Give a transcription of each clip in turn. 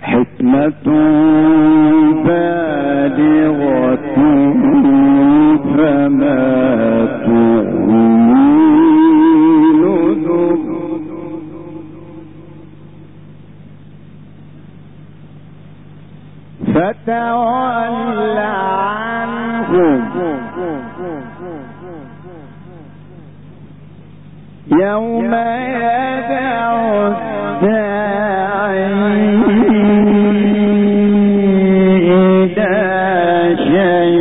حكمة بالغة فما تغني النذر فتول عنهم يوم يدعو الداعي إلى شيء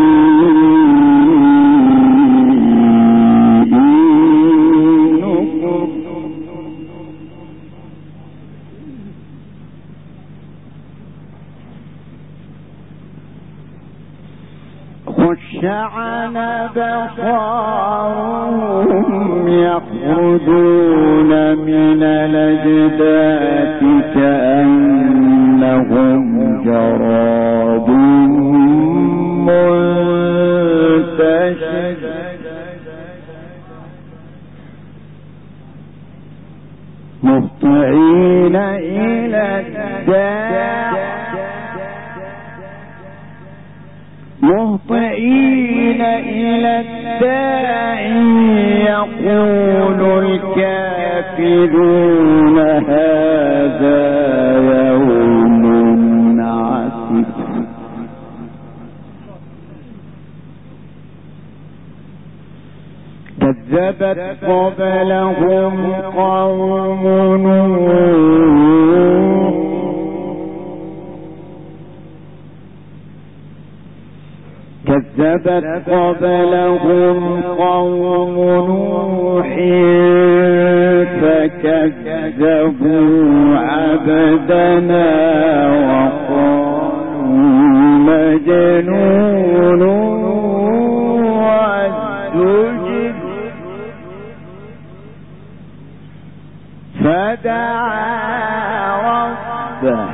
نكر خشعن أبصارهم يخرجون من الأجداث كأنهم جراد منتشر مهطعين إلى الداع يقول الكافرون هذا يوم عسر كذبت قبلهم قوم نوح فكذبوا عبدنا وقالوا مجنون وازدجر فدعا ربه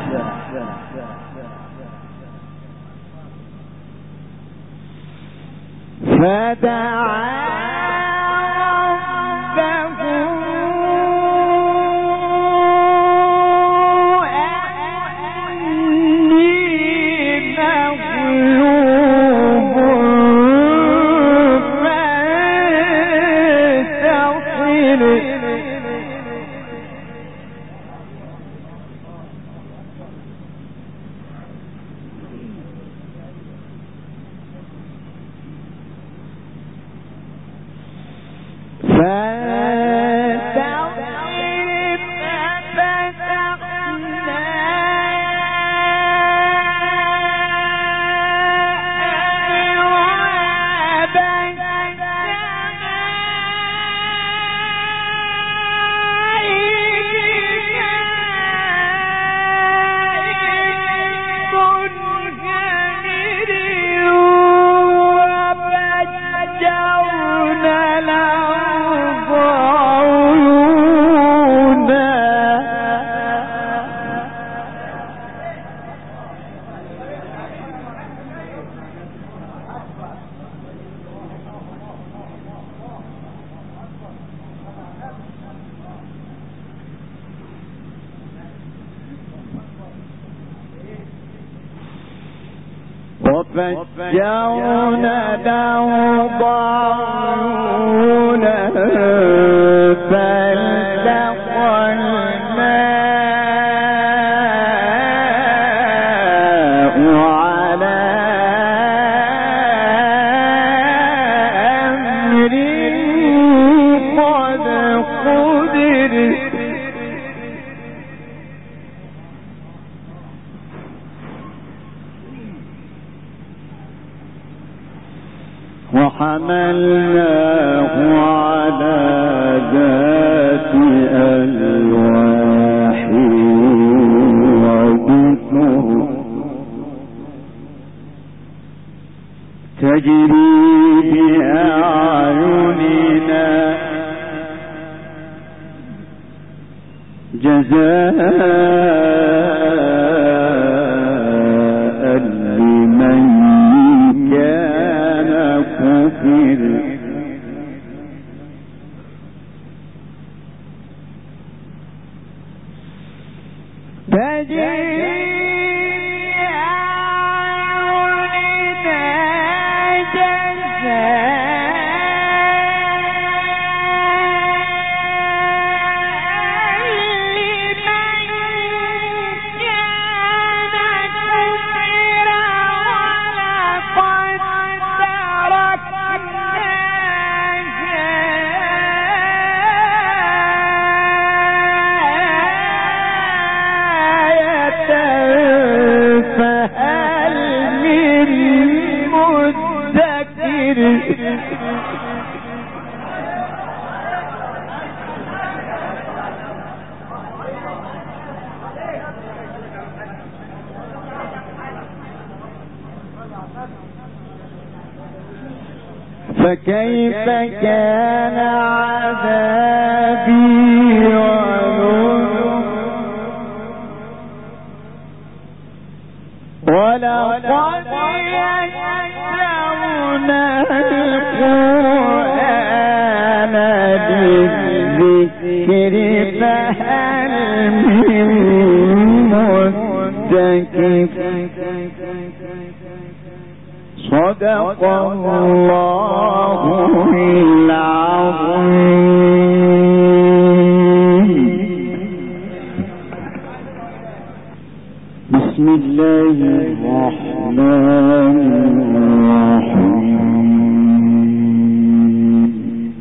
وفجرنا الأرض عيونا فالتقى الماء على أمر قد قدر وحملناه على ذات ألواح ودسر تجري بأعيننا جزاء لمن كان كفر فكيف كان عذابي ونذر ولقد يسرنا القرآن للذكر فهل من مدكر صدق الله العظيم. بسم الله الرحمن الرحيم.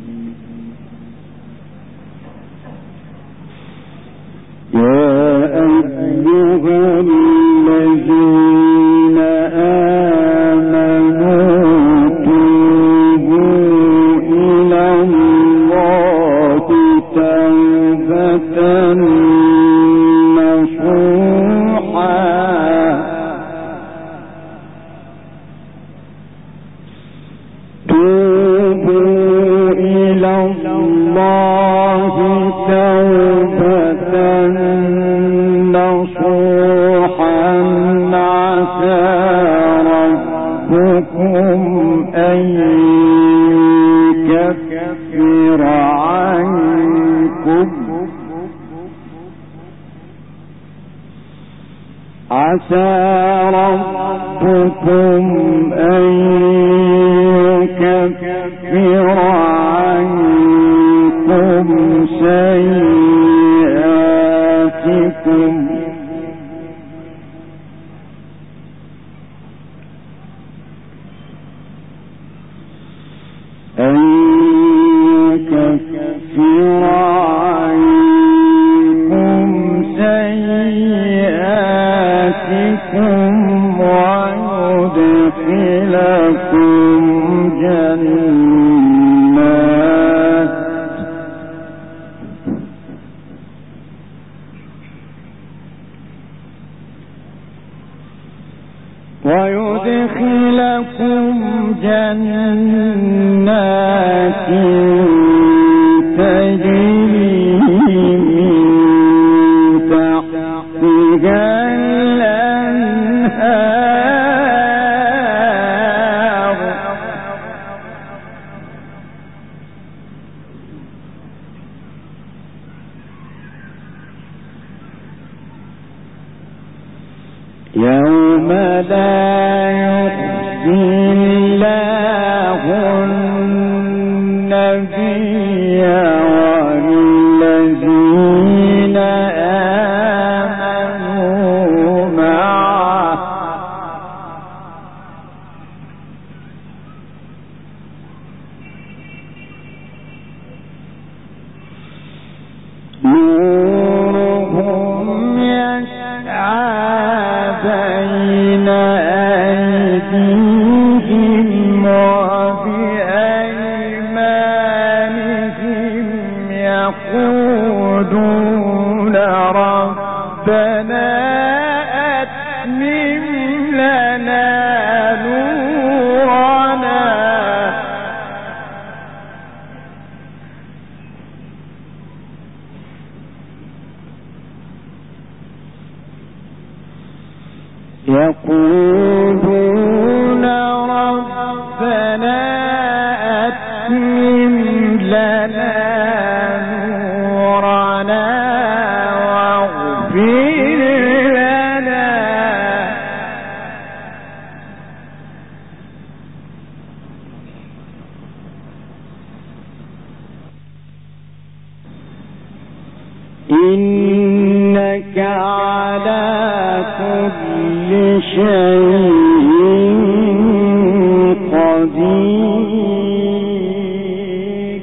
يا أيها الذين عسى ربكم أن يكفر عنكم سيئاتكم ويدخلكم جنات تجري من تحتها الأنهار يوم لا يخزي الله النبي والذين آمنوا معه نورهم يسعى بين أيديهم وبأيمانهم يقولون ربنا أتمم لنا نورنا يقولون ربنا أتمم لنا نورنا واغفر على كل شيء قدير.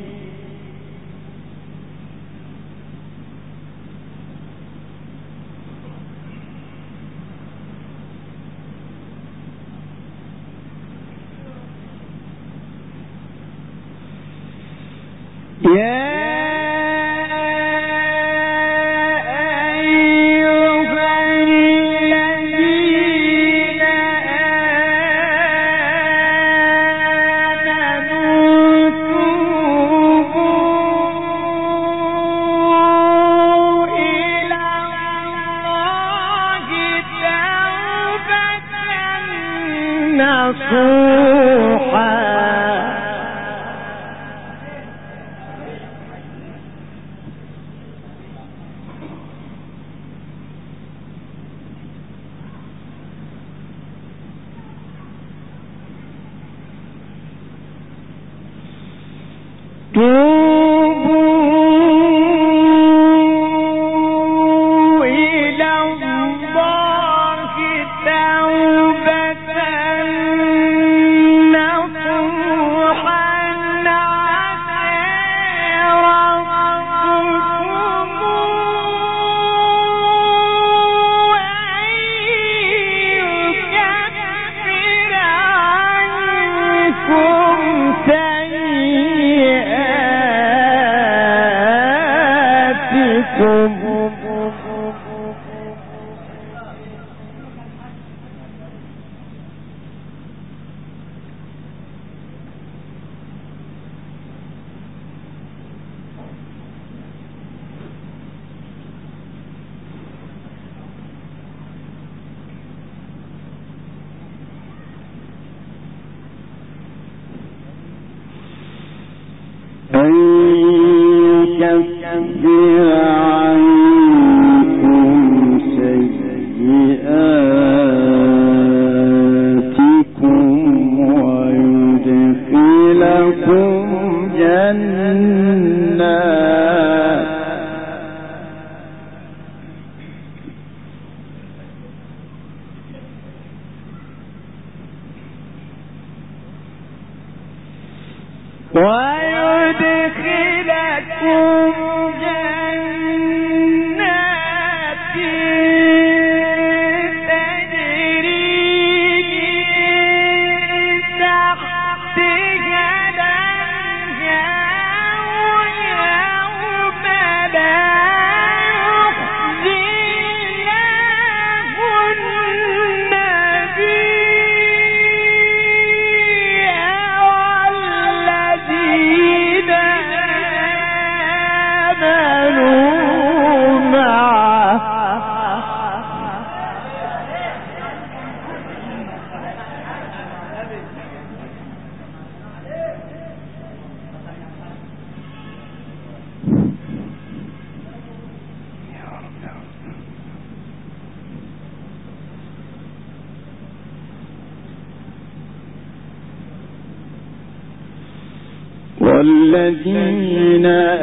والذين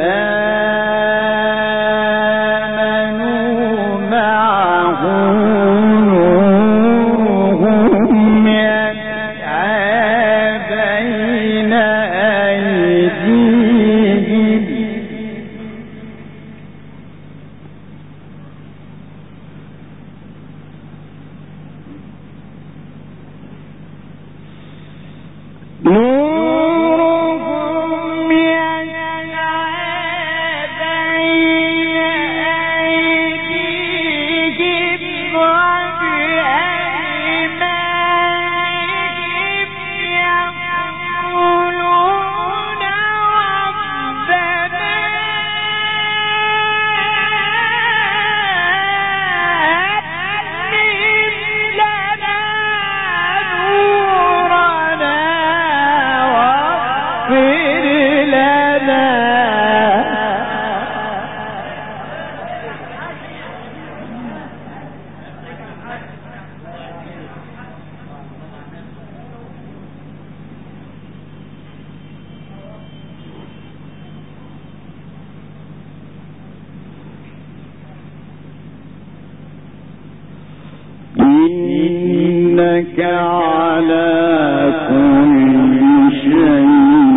آمنوا معه نورهم يسعى بين أيديهم إنك على كل شيء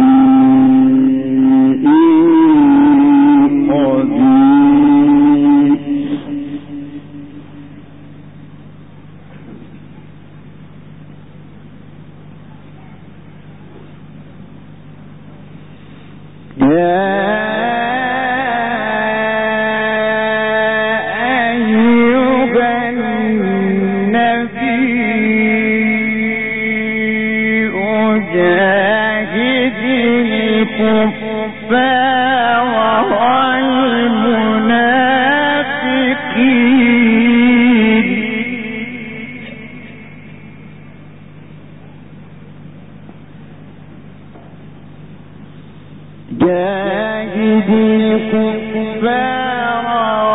جاهد الكفار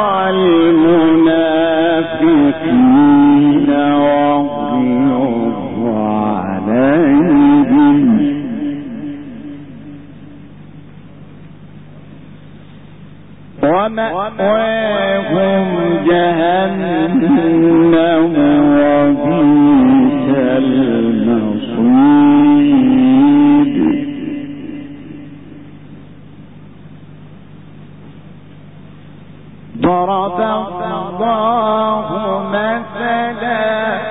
والمنافقين واغلظ عليهم ومأواهم جهنم وبئس المصير. ضرب الله مثلا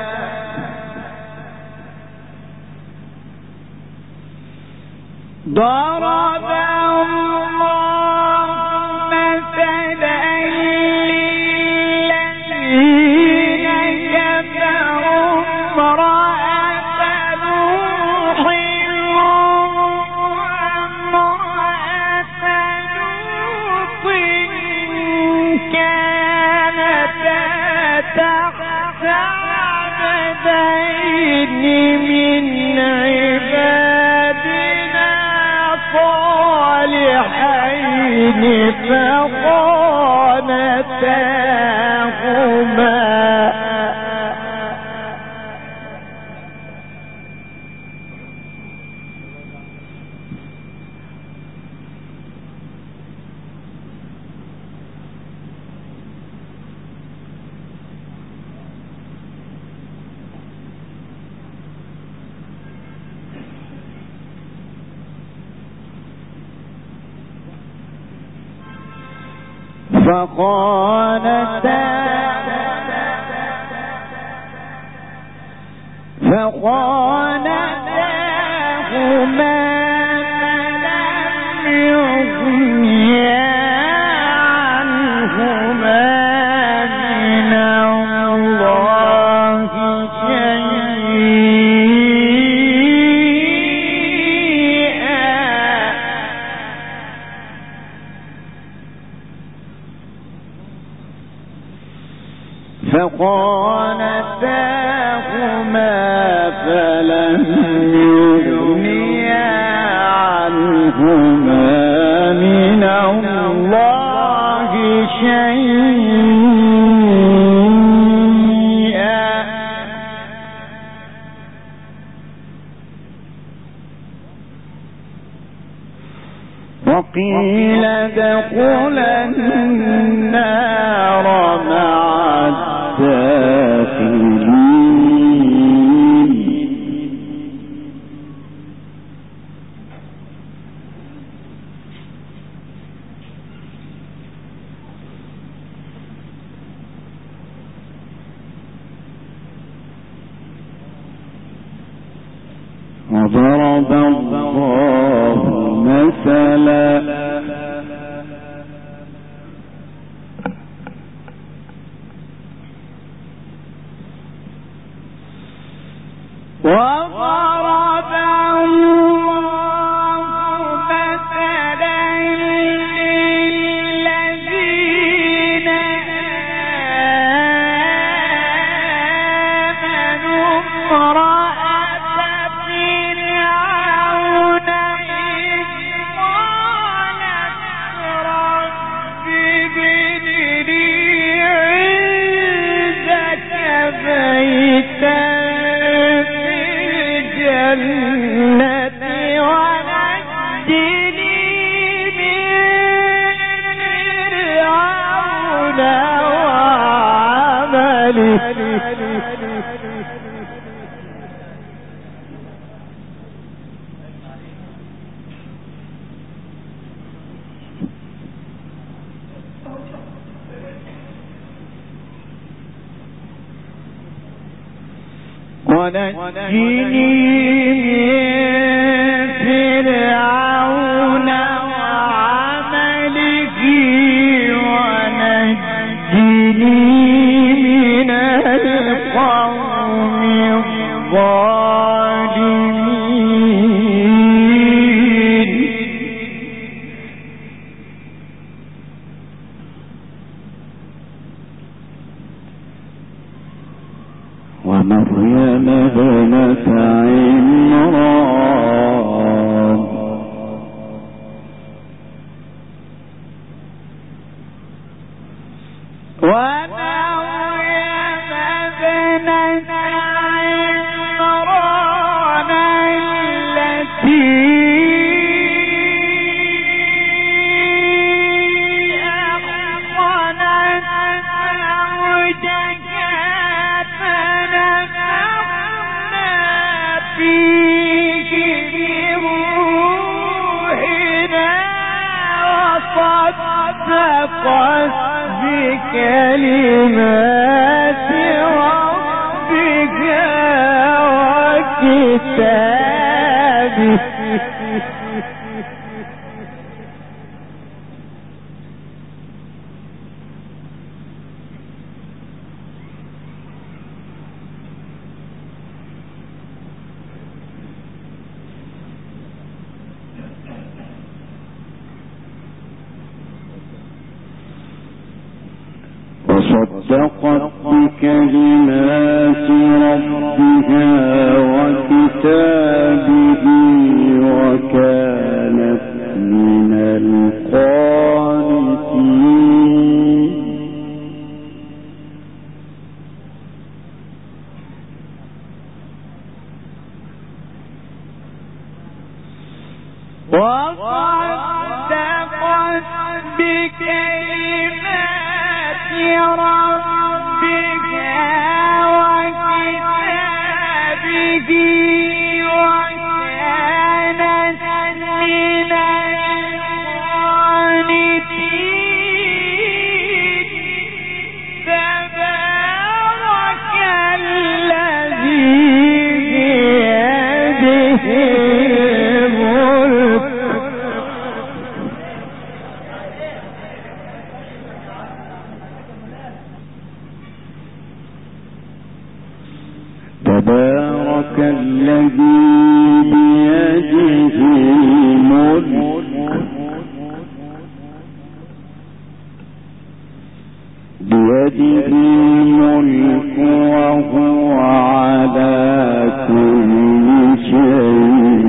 للذين كفروا امرأة نوح وامرأة لوط كانتا تحت عبدين من عبادنا صالحين فخانتاهما فخانتاهما فلم يغنيا عنهما من الله شيئا وقيل ادخلا النار مع الداخلين. وضرب الله مثلا للذين آمنوا امرأة فرعون إذ قالت رب ابن لي عندك بيتا في الجنة ونجني من فرعون وعمله ونجني من القوم الظالمين ومريم ابنة عمران بكلمات ربك وكتابه وصدقت بكلمات ربها وكتابه وكانت من القانتين وصدقت بكلمات ربك وكتابه وكانت من القانتين تبارك الذي بيده الملك تبارك الذي بيده الملك وهو على كل شيء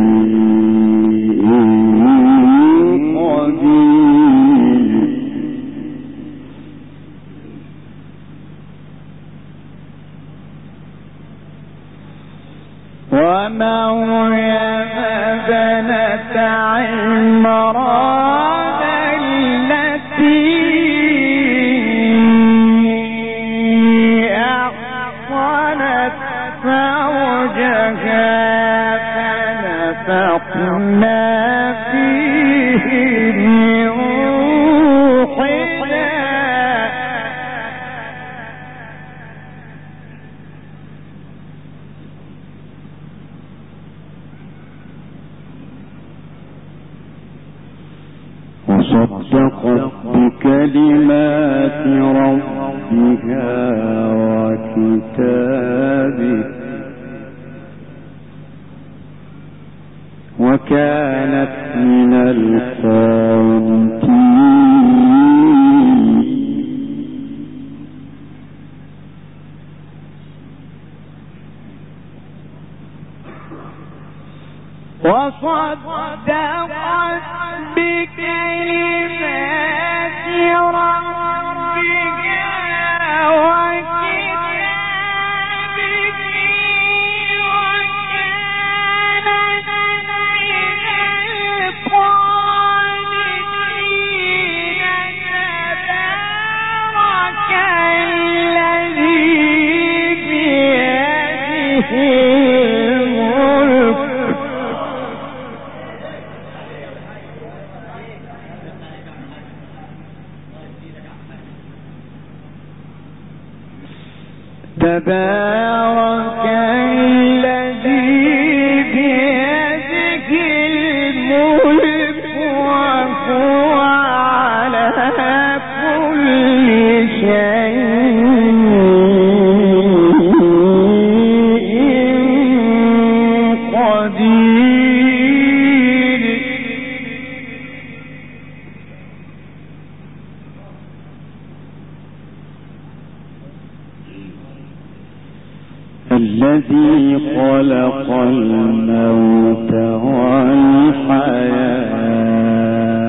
قدير ومريم ابنة عمران التي أحصنت فرجها فنفخنا فيه من روحنا وصدقت بكلمات ربها وكتابه وكانت من القانتين وصدقت بكلمات ربك وكتابه وكانت من القانتين تبارك الذي تبارك الذي بيده الملك وهو على كل شيء قدير. الذي خلق الموت والحياة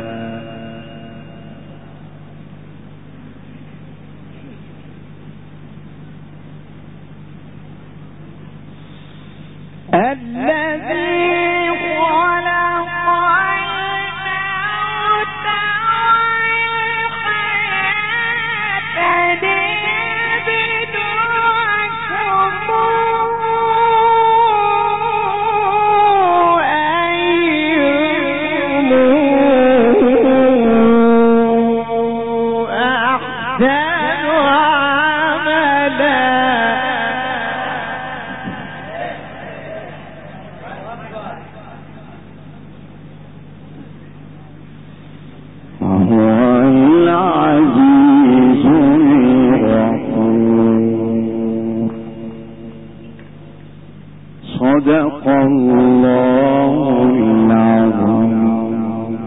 صدق الله العظيم.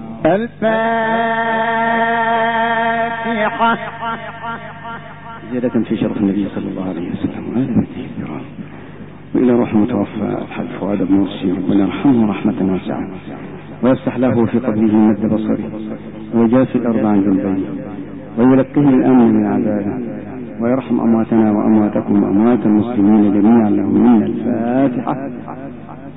الفاتحة. زيادة في شرف النبي صلى الله عليه وسلم وآل بيته الكرام. وإلى روح متوفى الحاج فؤاد بن مرسي، ربنا يرحمه رحمة واسعة ويفتح له في قبره مد بصره ويجافي الأرض عن ذنبيه ويلقيه الأمن من عذابه ويرحم أمواتنا وأمواتكم وأموات المسلمين جميعا. لهم منا الفاتحة.